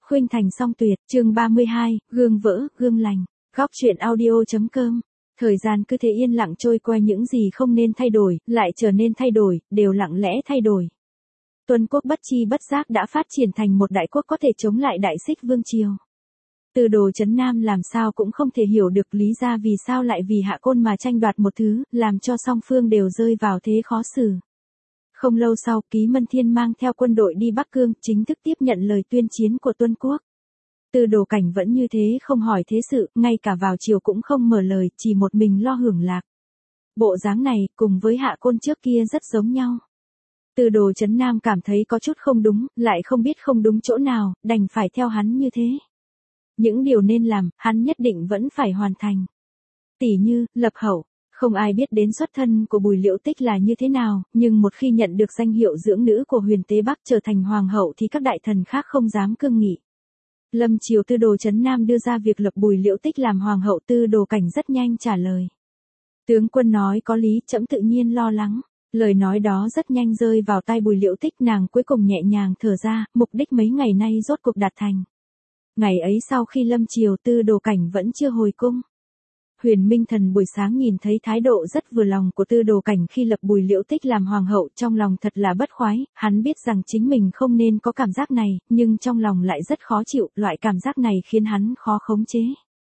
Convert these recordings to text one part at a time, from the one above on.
Khuynh Thành song tuyệt, chương 32, gương vỡ, gương lành. Góc truyện audio.com. Thời gian cứ thế yên lặng trôi qua, những gì không nên thay đổi, lại trở nên thay đổi, đều lặng lẽ thay đổi. Tuần quốc bất chi bất giác đã phát triển thành một đại quốc có thể chống lại Đại Xích Vương Triều. Tư Đồ Trấn Nam làm sao cũng không thể hiểu được lý ra vì sao lại vì Hạ Côn mà tranh đoạt một thứ, làm cho song phương đều rơi vào thế khó xử. Không lâu sau, Ký Mân Thiên mang theo quân đội đi Bắc Cương, chính thức tiếp nhận lời tuyên chiến của Tuân quốc. Tư Đồ Cảnh vẫn như thế không hỏi thế sự, ngay cả vào triều cũng không mở lời, chỉ một mình lo hưởng lạc. Bộ dáng này, cùng với Hạ Côn trước kia rất giống nhau. Tư Đồ Trấn Nam cảm thấy có chút không đúng, lại không biết không đúng chỗ nào, đành phải theo hắn như thế. Những điều nên làm, hắn nhất định vẫn phải hoàn thành. Tỉ như, lập hậu. Không ai biết đến xuất thân của Bùi Liễu Tích là như thế nào, nhưng một khi nhận được danh hiệu dưỡng nữ của Huyền Tế Bắc trở thành hoàng hậu thì các đại thần khác không dám cương nghị. Lâm triều Tư Đồ Trấn Nam đưa ra việc lập Bùi Liễu Tích làm hoàng hậu, Tư Đồ Cảnh rất nhanh trả lời. Tướng quân nói có lý, trẫm tự nhiên lo lắng. Lời nói đó rất nhanh rơi vào tai Bùi Liễu Tích, nàng cuối cùng nhẹ nhàng thở ra, mục đích mấy ngày nay rốt cuộc đạt thành. Ngày ấy sau khi lâm triều, Tư Đồ Cảnh vẫn chưa hồi cung. Huyền Minh Thần buổi sáng nhìn thấy thái độ rất vừa lòng của Tư Đồ Cảnh khi lập Bùi Liễu Tích làm hoàng hậu, trong lòng thật là bất khoái, hắn biết rằng chính mình không nên có cảm giác này, nhưng trong lòng lại rất khó chịu, loại cảm giác này khiến hắn khó khống chế.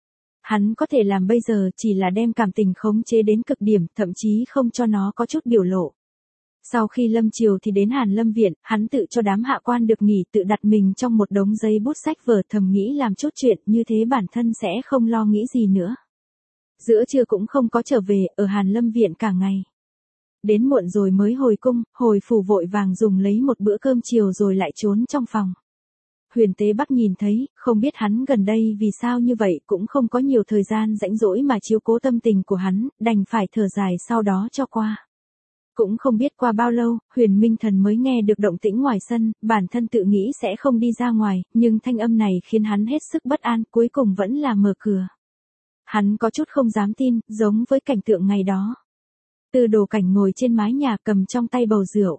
Hắn có thể làm bây giờ chỉ là đem cảm tình khống chế đến cực điểm, thậm chí không cho nó có chút biểu lộ. Sau khi lâm triều thì đến Hàn Lâm Viện, hắn tự cho đám hạ quan được nghỉ, tự đặt mình trong một đống giấy bút sách vở, thầm nghĩ làm chút chuyện như thế bản thân sẽ không lo nghĩ gì nữa. Giữa trưa cũng không có trở về, ở Hàn Lâm Viện cả ngày. Đến muộn rồi mới hồi cung, hồi phủ vội vàng dùng lấy một bữa cơm chiều rồi lại trốn trong phòng. Huyền Tế Bắc nhìn thấy, không biết hắn gần đây vì sao như vậy, cũng không có nhiều thời gian rảnh rỗi mà chiếu cố tâm tình của hắn, đành phải thở dài sau đó cho qua. Cũng không biết qua bao lâu, Huyền Minh Thần mới nghe được động tĩnh ngoài sân, bản thân tự nghĩ sẽ không đi ra ngoài, nhưng thanh âm này khiến hắn hết sức bất an, cuối cùng vẫn là mở cửa. Hắn có chút không dám tin, giống với cảnh tượng ngày đó. Tư Đồ Cảnh ngồi trên mái nhà cầm trong tay bầu rượu.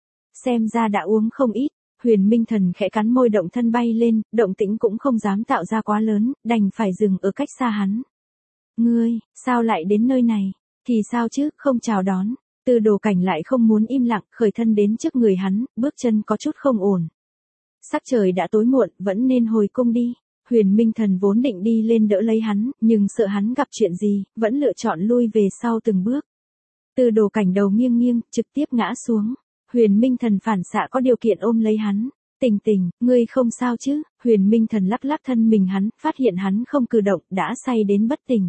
Xem ra đã uống không ít, Huyền Minh Thần khẽ cắn môi, động thân bay lên, động tĩnh cũng không dám tạo ra quá lớn, đành phải dừng ở cách xa hắn. Ngươi, sao lại đến nơi này? Thì sao chứ, không chào đón. Tư Đồ Cảnh lại không muốn im lặng, khởi thân đến trước người hắn, bước chân có chút không ổn. Sắc trời đã tối muộn, vẫn nên hồi cung đi. Huyền Minh Thần vốn định đi lên đỡ lấy hắn, nhưng sợ hắn gặp chuyện gì, vẫn lựa chọn lui về sau từng bước. Tư Đồ Cảnh đầu nghiêng nghiêng, trực tiếp ngã xuống. Huyền Minh Thần phản xạ có điều kiện ôm lấy hắn. Tình Tình, ngươi không sao chứ? Huyền Minh Thần lắc lắc thân mình hắn, phát hiện hắn không cử động, đã say đến bất tỉnh.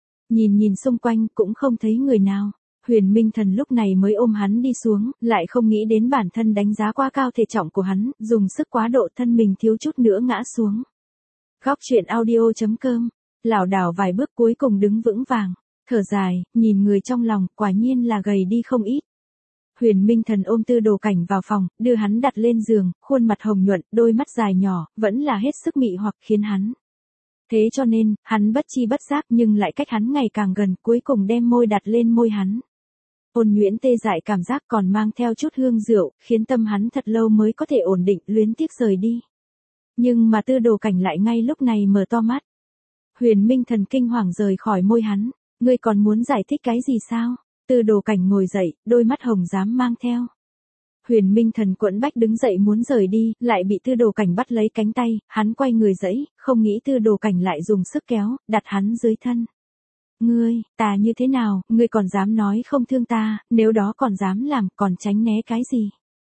Nhìn xung quanh, cũng không thấy người nào. Huyền Minh Thần lúc này mới ôm hắn đi xuống, lại không nghĩ đến bản thân đánh giá quá cao thể trọng của hắn, dùng sức quá độ thân mình thiếu chút nữa ngã xuống. Góc truyện audio.com, lảo đảo vài bước cuối cùng đứng vững vàng, thở dài, nhìn người trong lòng, quả nhiên là gầy đi không ít. Huyền Minh Thần ôm Tư Đồ Cảnh vào phòng, đưa hắn đặt lên giường, khuôn mặt hồng nhuận, đôi mắt dài nhỏ, vẫn là hết sức mị hoặc khiến hắn. Thế cho nên, hắn bất chi bất giác nhưng lại cách hắn ngày càng gần, cuối cùng đem môi đặt lên môi hắn. Ôn nhuyễn tê dại cảm giác còn mang theo chút hương rượu, khiến tâm hắn thật lâu mới có thể ổn định, luyến tiếc rời đi. Nhưng mà Tư Đồ Cảnh lại ngay lúc này mở to mắt. Huyền Minh Thần kinh hoàng rời khỏi môi hắn. Ngươi còn muốn giải thích cái gì sao? Tư Đồ Cảnh ngồi dậy, đôi mắt hồng dám mang theo. Huyền Minh Thần quẫn bách đứng dậy muốn rời đi, lại bị Tư Đồ Cảnh bắt lấy cánh tay, hắn quay người dẫy, không nghĩ Tư Đồ Cảnh lại dùng sức kéo, đặt hắn dưới thân. Ngươi, ta như thế nào, ngươi còn dám nói không thương ta, nếu đó còn dám làm, còn tránh né cái gì?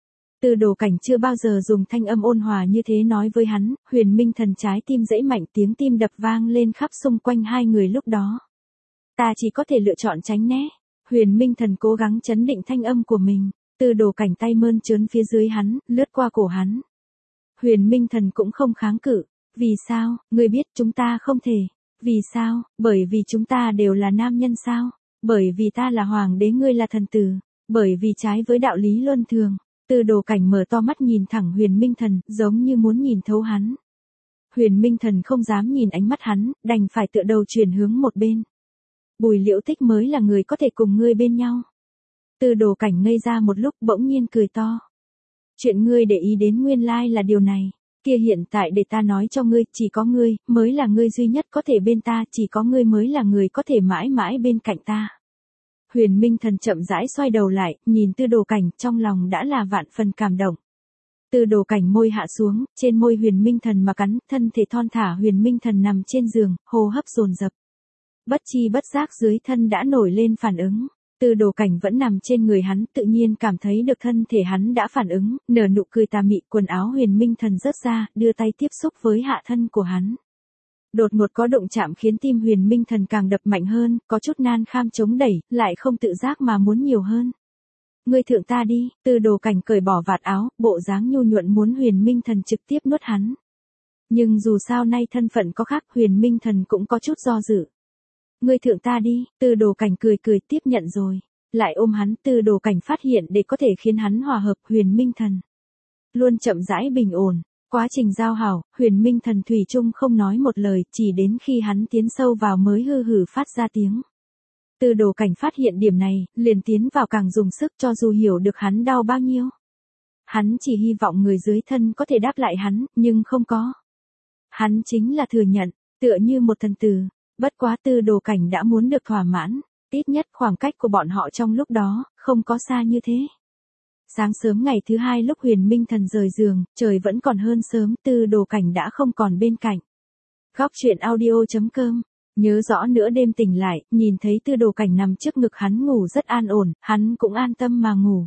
Tư Đồ Cảnh chưa bao giờ dùng thanh âm ôn hòa như thế nói với hắn, Huyền Minh Thần trái tim dẫy mạnh, tiếng tim đập vang lên khắp xung quanh hai người lúc đó. Ta chỉ có thể lựa chọn tránh né. Huyền Minh Thần cố gắng trấn định thanh âm của mình, Tư Đồ Cảnh tay mơn trớn phía dưới hắn, lướt qua cổ hắn. Huyền Minh Thần cũng không kháng cự. Vì sao, ngươi biết chúng ta không thể. Vì sao, bởi vì chúng ta đều là nam nhân sao? Bởi vì ta là hoàng đế, ngươi là thần tử. Bởi vì trái với đạo lý luân thường. Tư Đồ Cảnh mở to mắt nhìn thẳng Huyền Minh Thần, giống như muốn nhìn thấu hắn. Huyền Minh Thần không dám nhìn ánh mắt hắn, đành phải tựa đầu chuyển hướng một bên. Bùi Liễu Tích mới là người có thể cùng ngươi bên nhau. Tư Đồ Cảnh ngây ra một lúc, bỗng nhiên cười to. Chuyện ngươi để ý đến nguyên lai là điều này. Kia hiện tại để ta nói cho ngươi, chỉ có ngươi, mới là ngươi duy nhất có thể bên ta, chỉ có ngươi mới là người có thể mãi mãi bên cạnh ta. Huyền Minh Thần chậm rãi xoay đầu lại, nhìn Tư Đồ Cảnh, trong lòng đã là vạn phần cảm động. Tư Đồ Cảnh môi hạ xuống, trên môi Huyền Minh Thần mà cắn, thân thể thon thả Huyền Minh Thần nằm trên giường, hô hấp dồn dập. Bất chi bất giác dưới thân đã nổi lên phản ứng. Tư Đồ Cảnh vẫn nằm trên người hắn, tự nhiên cảm thấy được thân thể hắn đã phản ứng, nở nụ cười tà mị, quần áo Huyền Minh Thần rớt ra, đưa tay tiếp xúc với hạ thân của hắn. Đột ngột có động chạm khiến tim Huyền Minh Thần càng đập mạnh hơn, có chút nan kham chống đẩy, lại không tự giác mà muốn nhiều hơn. Ngươi thượng ta đi, Tư Đồ Cảnh cởi bỏ vạt áo, bộ dáng nhu nhuận muốn Huyền Minh Thần trực tiếp nuốt hắn. Nhưng dù sao nay thân phận có khác, Huyền Minh Thần cũng có chút do dự. Ngươi thượng ta đi, Tư Đồ Cảnh cười cười tiếp nhận rồi. Lại ôm hắn, Tư Đồ Cảnh phát hiện để có thể khiến hắn hòa hợp Huyền Minh Thần. Luôn chậm rãi bình ổn. Quá trình giao hảo, Huyền Minh Thần thủy chung không nói một lời, chỉ đến khi hắn tiến sâu vào mới hừ hừ phát ra tiếng. Tư Đồ Cảnh phát hiện điểm này, liền tiến vào càng dùng sức cho dù hiểu được hắn đau bao nhiêu. Hắn chỉ hy vọng người dưới thân có thể đáp lại hắn, nhưng không có. Hắn chính là thừa nhận, tựa như một thần tử. Bất quá Tư Đồ Cảnh đã muốn được thỏa mãn, ít nhất khoảng cách của bọn họ trong lúc đó, không có xa như thế. Sáng sớm ngày thứ hai lúc Huyền Minh Thần rời giường, trời vẫn còn hơn sớm, Tư Đồ Cảnh đã không còn bên cạnh. Góc truyện audio.com. Nhớ rõ nửa đêm tỉnh lại, nhìn thấy Tư Đồ Cảnh nằm trước ngực hắn ngủ rất an ổn, hắn cũng an tâm mà ngủ.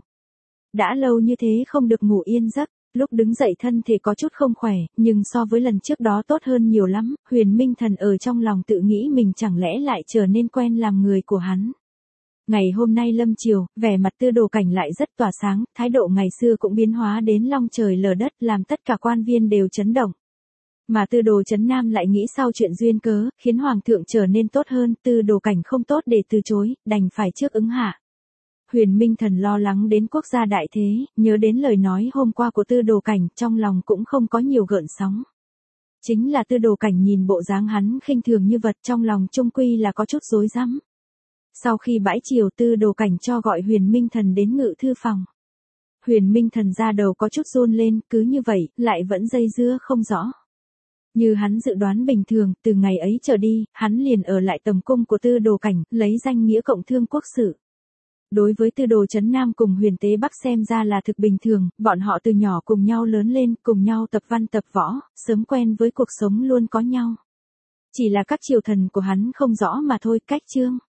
Đã lâu như thế không được ngủ yên giấc, lúc đứng dậy thân thể có chút không khỏe, nhưng so với lần trước đó tốt hơn nhiều lắm, Huyền Minh Thần ở trong lòng tự nghĩ mình chẳng lẽ lại trở nên quen làm người của hắn. Ngày hôm nay lâm chiều, vẻ mặt Tư Đồ Cảnh lại rất tỏa sáng, thái độ ngày xưa cũng biến hóa đến long trời lở đất, làm tất cả quan viên đều chấn động. Mà Tư Đồ Chấn Nam lại nghĩ sau chuyện duyên cớ, khiến Hoàng thượng trở nên tốt hơn, Tư Đồ Cảnh không tốt để từ chối, đành phải trước ứng hạ. Huyền Minh Thần lo lắng đến quốc gia đại thế, nhớ đến lời nói hôm qua của Tư Đồ Cảnh, trong lòng cũng không có nhiều gợn sóng. Chính là Tư Đồ Cảnh nhìn bộ dáng hắn khinh thường như vật, trong lòng chung quy là có chút rối rắm. Sau khi bãi chiều, Tư Đồ Cảnh cho gọi Huyền Minh Thần đến ngự thư phòng. Huyền Minh Thần ra đầu có chút run lên, cứ như vậy, lại vẫn dây dưa không rõ. Như hắn dự đoán bình thường, từ ngày ấy trở đi, hắn liền ở lại tầm cung của Tư Đồ Cảnh, lấy danh nghĩa cộng thương quốc sự. Đối với Tư Đồ Chấn Nam cùng Huyền Tế Bắc xem ra là thực bình thường, bọn họ từ nhỏ cùng nhau lớn lên, cùng nhau tập văn tập võ, sớm quen với cuộc sống luôn có nhau. Chỉ là các triều thần của hắn không rõ mà thôi, cách chương.